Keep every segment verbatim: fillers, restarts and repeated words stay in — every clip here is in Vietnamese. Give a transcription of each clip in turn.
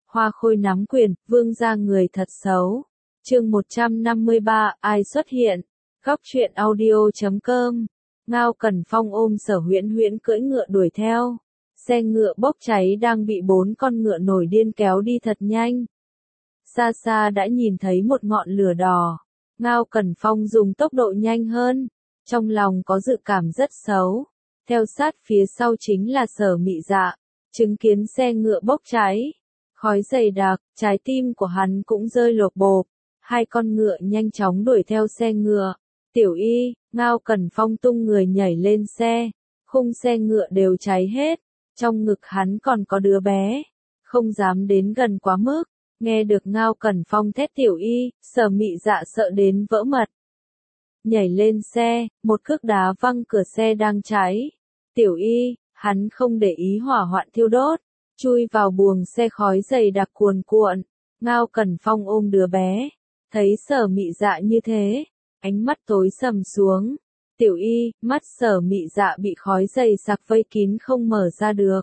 Hoa Khôi nắm quyền, vương gia người thật xấu. Chương một trăm năm mươi ba, ai xuất hiện? Góc truyện audio chấm com. Ngao Cẩn Phong ôm Sở Huyễn Huyễn cưỡi ngựa đuổi theo. Xe ngựa bốc cháy đang bị bốn con ngựa nổi điên kéo đi thật nhanh. Xa xa đã nhìn thấy một ngọn lửa đỏ. Ngao Cẩn Phong dùng tốc độ nhanh hơn. Trong lòng có dự cảm rất xấu. Theo sát phía sau chính là Sở Mị Dạ. Chứng kiến xe ngựa bốc cháy. Khói dày đặc, trái tim của hắn cũng rơi lột bột. Hai con ngựa nhanh chóng đuổi theo xe ngựa. Tiểu Y, Ngao Cẩn Phong tung người nhảy lên xe. Khung xe ngựa đều cháy hết. Trong ngực hắn còn có đứa bé. Không dám đến gần quá mức. Nghe được Ngao Cẩn Phong thét Tiểu Y, Sở Mị Dạ sợ đến vỡ mật. Nhảy lên xe, một cước đá văng cửa xe đang cháy. Tiểu Y, hắn không để ý hỏa hoạn thiêu đốt. Chui vào buồng xe khói dày đặc cuồn cuộn. Ngao Cẩn Phong ôm đứa bé. Thấy Sở Mị Dạ như thế, ánh mắt tối sầm xuống. Tiểu Y, mắt Sở Mị Dạ bị khói dày sặc vây kín không mở ra được.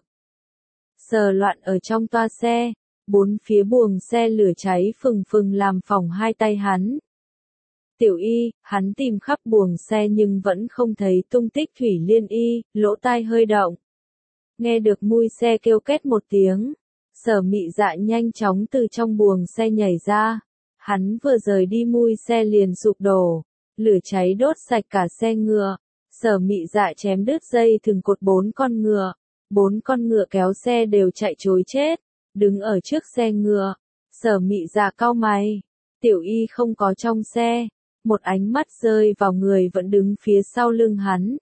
Sờ loạn ở trong toa xe, bốn phía buồng xe lửa cháy phừng phừng làm phỏng hai tay hắn. Tiểu Y, hắn tìm khắp buồng xe nhưng vẫn không thấy tung tích Thủy Liên Y, lỗ tai hơi động. Nghe được mui xe kêu két một tiếng, Sở Mị Dạ nhanh chóng từ trong buồng xe nhảy ra. Hắn vừa rời đi mui xe liền sụp đổ, lửa cháy đốt sạch cả xe ngựa. Sở Mị Dạ chém đứt dây thừng cột bốn con ngựa, bốn con ngựa kéo xe đều chạy trối chết, đứng ở trước xe ngựa. Sở Mị Dạ cau mày, Tiểu Y không có trong xe, một ánh mắt rơi vào người vẫn đứng phía sau lưng hắn.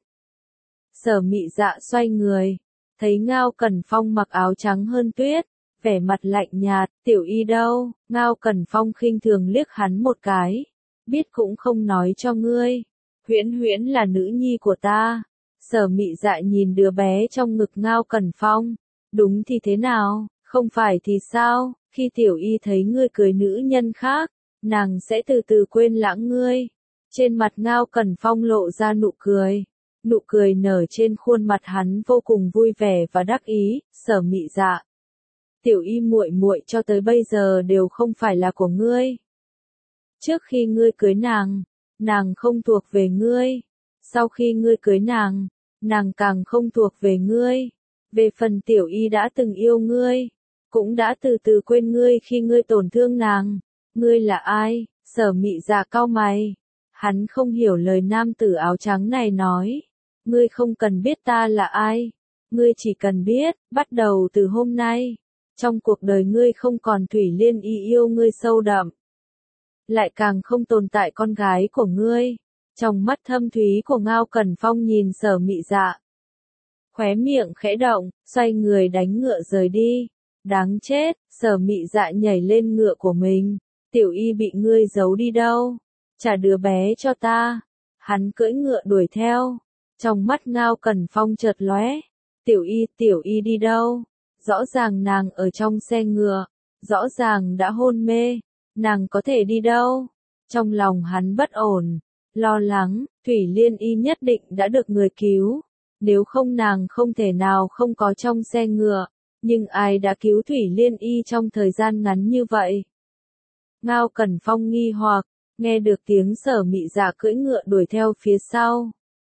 Sở Mị Dạ xoay người, thấy Ngao Cẩn Phong mặc áo trắng hơn tuyết, vẻ mặt lạnh nhạt. Tiểu Y đâu? Ngao Cẩn Phong khinh thường liếc hắn một cái, biết cũng không nói cho ngươi. Huyễn Huyễn là nữ nhi của ta. Sở Mị Dạ nhìn đứa bé trong ngực Ngao Cẩn Phong, đúng thì thế nào, không phải thì sao? Khi Tiểu Y thấy ngươi cưới nữ nhân khác, nàng sẽ từ từ quên lãng ngươi. Trên mặt Ngao Cẩn Phong lộ ra nụ cười. Nụ cười nở trên khuôn mặt hắn vô cùng vui vẻ và đắc ý. Sở Mị Dạ, Tiểu Y muội muội cho tới bây giờ đều không phải là của ngươi. Trước khi ngươi cưới nàng, nàng không thuộc về ngươi. Sau khi ngươi cưới nàng, nàng càng không thuộc về ngươi. Về phần Tiểu Y đã từng yêu ngươi, cũng đã từ từ quên ngươi khi ngươi tổn thương nàng. Ngươi là ai? Sở Mị Dạ cau mày. Hắn không hiểu lời nam tử áo trắng này nói. Ngươi không cần biết ta là ai. Ngươi chỉ cần biết, bắt đầu từ hôm nay, trong cuộc đời ngươi không còn Thủy Liên Y yêu ngươi sâu đậm. Lại càng không tồn tại con gái của ngươi. Trong mắt thâm thúy của Ngao Cẩn Phong nhìn Sở Mị Dạ. Khóe miệng khẽ động, xoay người đánh ngựa rời đi. Đáng chết, Sở Mị Dạ nhảy lên ngựa của mình. Tiểu Y bị ngươi giấu đi đâu? Trả đứa bé cho ta. Hắn cưỡi ngựa đuổi theo. Trong mắt Ngao Cẩn Phong chợt lóe. Tiểu Y, Tiểu Y đi đâu? Rõ ràng nàng ở trong xe ngựa. Rõ ràng đã hôn mê. Nàng có thể đi đâu? Trong lòng hắn bất ổn. Lo lắng, Thủy Liên Y nhất định đã được người cứu. Nếu không nàng không thể nào không có trong xe ngựa. Nhưng ai đã cứu Thủy Liên Y trong thời gian ngắn như vậy? Ngao Cẩn Phong nghi hoặc, nghe được tiếng Sở Mị Dạ cưỡi ngựa đuổi theo phía sau.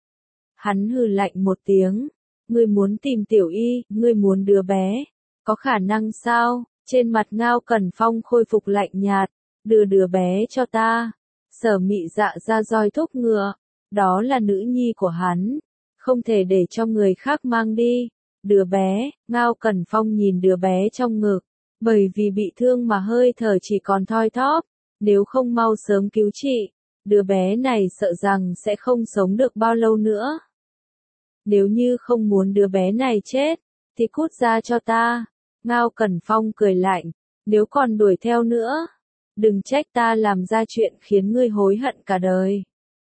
Hắn hừ lạnh một tiếng. Ngươi muốn tìm Tiểu Y, ngươi muốn đứa bé. Có khả năng sao? Trên mặt Ngao Cẩn Phong khôi phục lạnh nhạt. Đưa đứa bé cho ta. Sở Mị Dạ ra roi thúc ngựa. Đó là nữ nhi của hắn. Không thể để cho người khác mang đi. Đứa bé, Ngao Cẩn Phong nhìn đứa bé trong ngực. Bởi vì bị thương mà hơi thở chỉ còn thoi thóp. Nếu không mau sớm cứu trị, đứa bé này sợ rằng sẽ không sống được bao lâu nữa. Nếu như không muốn đứa bé này chết, thì cút ra cho ta. Ngao Cẩn Phong cười lạnh. Nếu còn đuổi theo nữa, đừng trách ta làm ra chuyện khiến ngươi hối hận cả đời.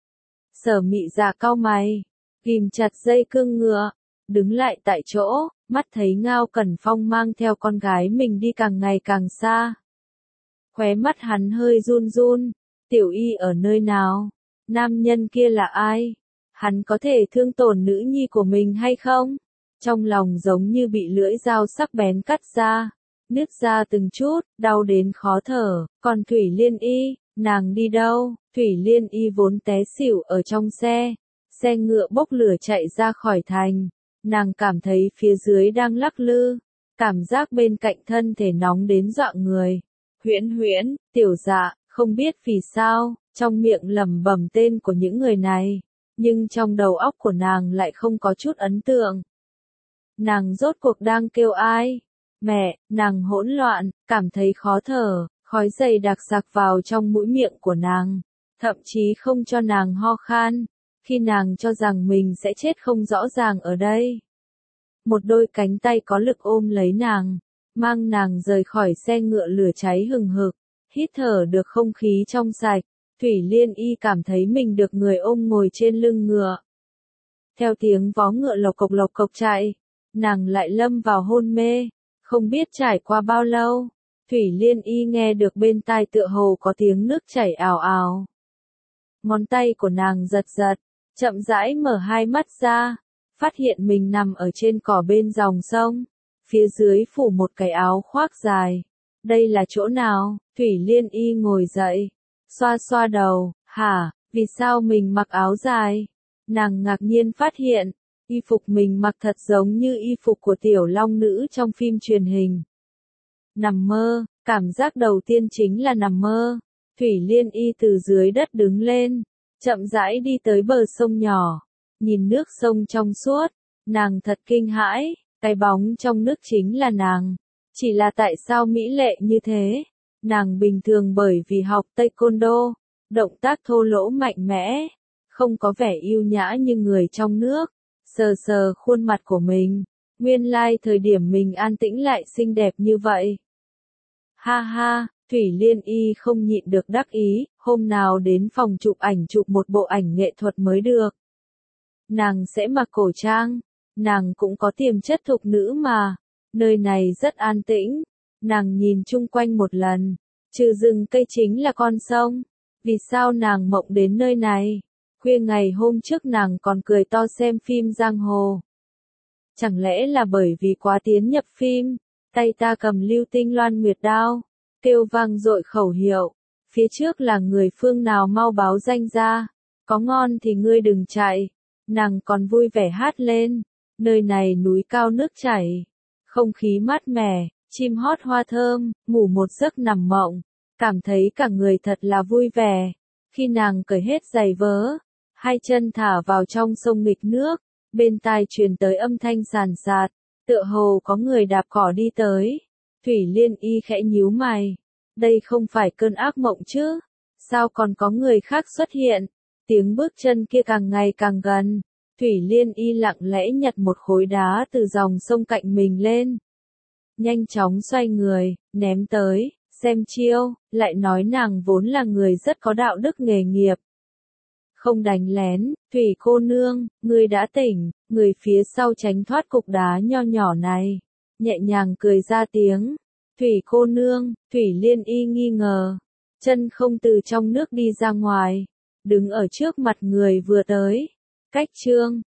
Sở Mị Dạ cau mày, ghim chặt dây cương ngựa, đứng lại tại chỗ, mắt thấy Ngao Cẩn Phong mang theo con gái mình đi càng ngày càng xa. Khóe mắt hắn hơi run run. Tiểu Y ở nơi nào? Nam nhân kia là ai? Hắn có thể thương tổn nữ nhi của mình hay không? Trong lòng giống như bị lưỡi dao sắc bén cắt ra. nứt ra từng chút, đau đến khó thở. Còn Thủy Liên Y, nàng đi đâu? Thủy Liên Y vốn té xỉu ở trong xe, xe ngựa bốc lửa chạy ra khỏi thành. Nàng cảm thấy phía dưới đang lắc lư, cảm giác bên cạnh thân thể nóng đến dọa người. Huyễn Huyễn, Tiểu Dạ, không biết vì sao, trong miệng lẩm bẩm tên của những người này, nhưng trong đầu óc của nàng lại không có chút ấn tượng. Nàng rốt cuộc đang kêu ai? Mẹ, nàng hỗn loạn, cảm thấy khó thở, khói dày đặc sặc vào trong mũi miệng của nàng, thậm chí không cho nàng ho khan, khi nàng cho rằng mình sẽ chết không rõ ràng ở đây. Một đôi cánh tay có lực ôm lấy nàng, mang nàng rời khỏi xe ngựa lửa cháy hừng hực, hít thở được không khí trong sạch. Thủy Liên Y cảm thấy mình được người ôm ngồi trên lưng ngựa. Theo tiếng vó ngựa lộc cộc lộc cộc chạy, nàng lại lâm vào hôn mê, không biết trải qua bao lâu, Thủy Liên Y nghe được bên tai tựa hồ có tiếng nước chảy ào ào. Ngón tay của nàng giật giật, chậm rãi mở hai mắt ra, phát hiện mình nằm ở trên cỏ bên dòng sông, phía dưới phủ một cái áo khoác dài. Đây là chỗ nào? Thủy Liên Y ngồi dậy, xoa xoa đầu, hả, vì sao mình mặc áo dài? Nàng ngạc nhiên phát hiện, y phục mình mặc thật giống như y phục của tiểu long nữ trong phim truyền hình. Nằm mơ, cảm giác đầu tiên chính là nằm mơ. Thủy Liên Y từ dưới đất đứng lên, chậm rãi đi tới bờ sông nhỏ, nhìn nước sông trong suốt, nàng thật kinh hãi, cái bóng trong nước chính là nàng. Chỉ là tại sao mỹ lệ như thế? Nàng bình thường bởi vì học taekwondo, động tác thô lỗ mạnh mẽ, không có vẻ yêu nhã như người trong nước. Sờ sờ khuôn mặt của mình, nguyên lai thời điểm mình an tĩnh lại xinh đẹp như vậy. Ha ha, Thủy Liên Y không nhịn được đắc ý, hôm nào đến phòng chụp ảnh chụp một bộ ảnh nghệ thuật mới được. Nàng sẽ mặc cổ trang, nàng cũng có tiềm chất thục nữ mà, nơi này rất an tĩnh. Nàng nhìn chung quanh một lần, trừ rừng cây chính là con sông. Vì sao nàng mộng đến nơi này? Khuya ngày hôm trước nàng còn cười to xem phim giang hồ. Chẳng lẽ là bởi vì quá tiến nhập phim, tay ta cầm lưu tinh loan nguyệt đao, kêu vang dội khẩu hiệu, phía trước là người phương nào mau báo danh ra, có ngon thì ngươi đừng chạy. Nàng còn vui vẻ hát lên, nơi này núi cao nước chảy, không khí mát mẻ, chim hót hoa thơm, ngủ một giấc nằm mộng, cảm thấy cả người thật là vui vẻ. Khi nàng cởi hết giày vớ, hai chân thả vào trong sông nghịch nước, bên tai truyền tới âm thanh sàn sạt, tựa hồ có người đạp cỏ đi tới. Thủy Liên Y khẽ nhíu mày, đây không phải cơn ác mộng chứ? Sao còn có người khác xuất hiện? Tiếng bước chân kia càng ngày càng gần. Thủy Liên Y lặng lẽ nhặt một khối đá từ dòng sông cạnh mình lên, nhanh chóng xoay người, ném tới, xem chiêu, lại nói nàng vốn là người rất có đạo đức nghề nghiệp. Không đánh lén, Thủy cô nương, ngươi đã tỉnh. Người phía sau tránh thoát cục đá nho nhỏ này, nhẹ nhàng cười ra tiếng. Thủy cô nương, Thủy Liên Y nghi ngờ, chân không từ trong nước đi ra ngoài, đứng ở trước mặt người vừa tới. Cách chương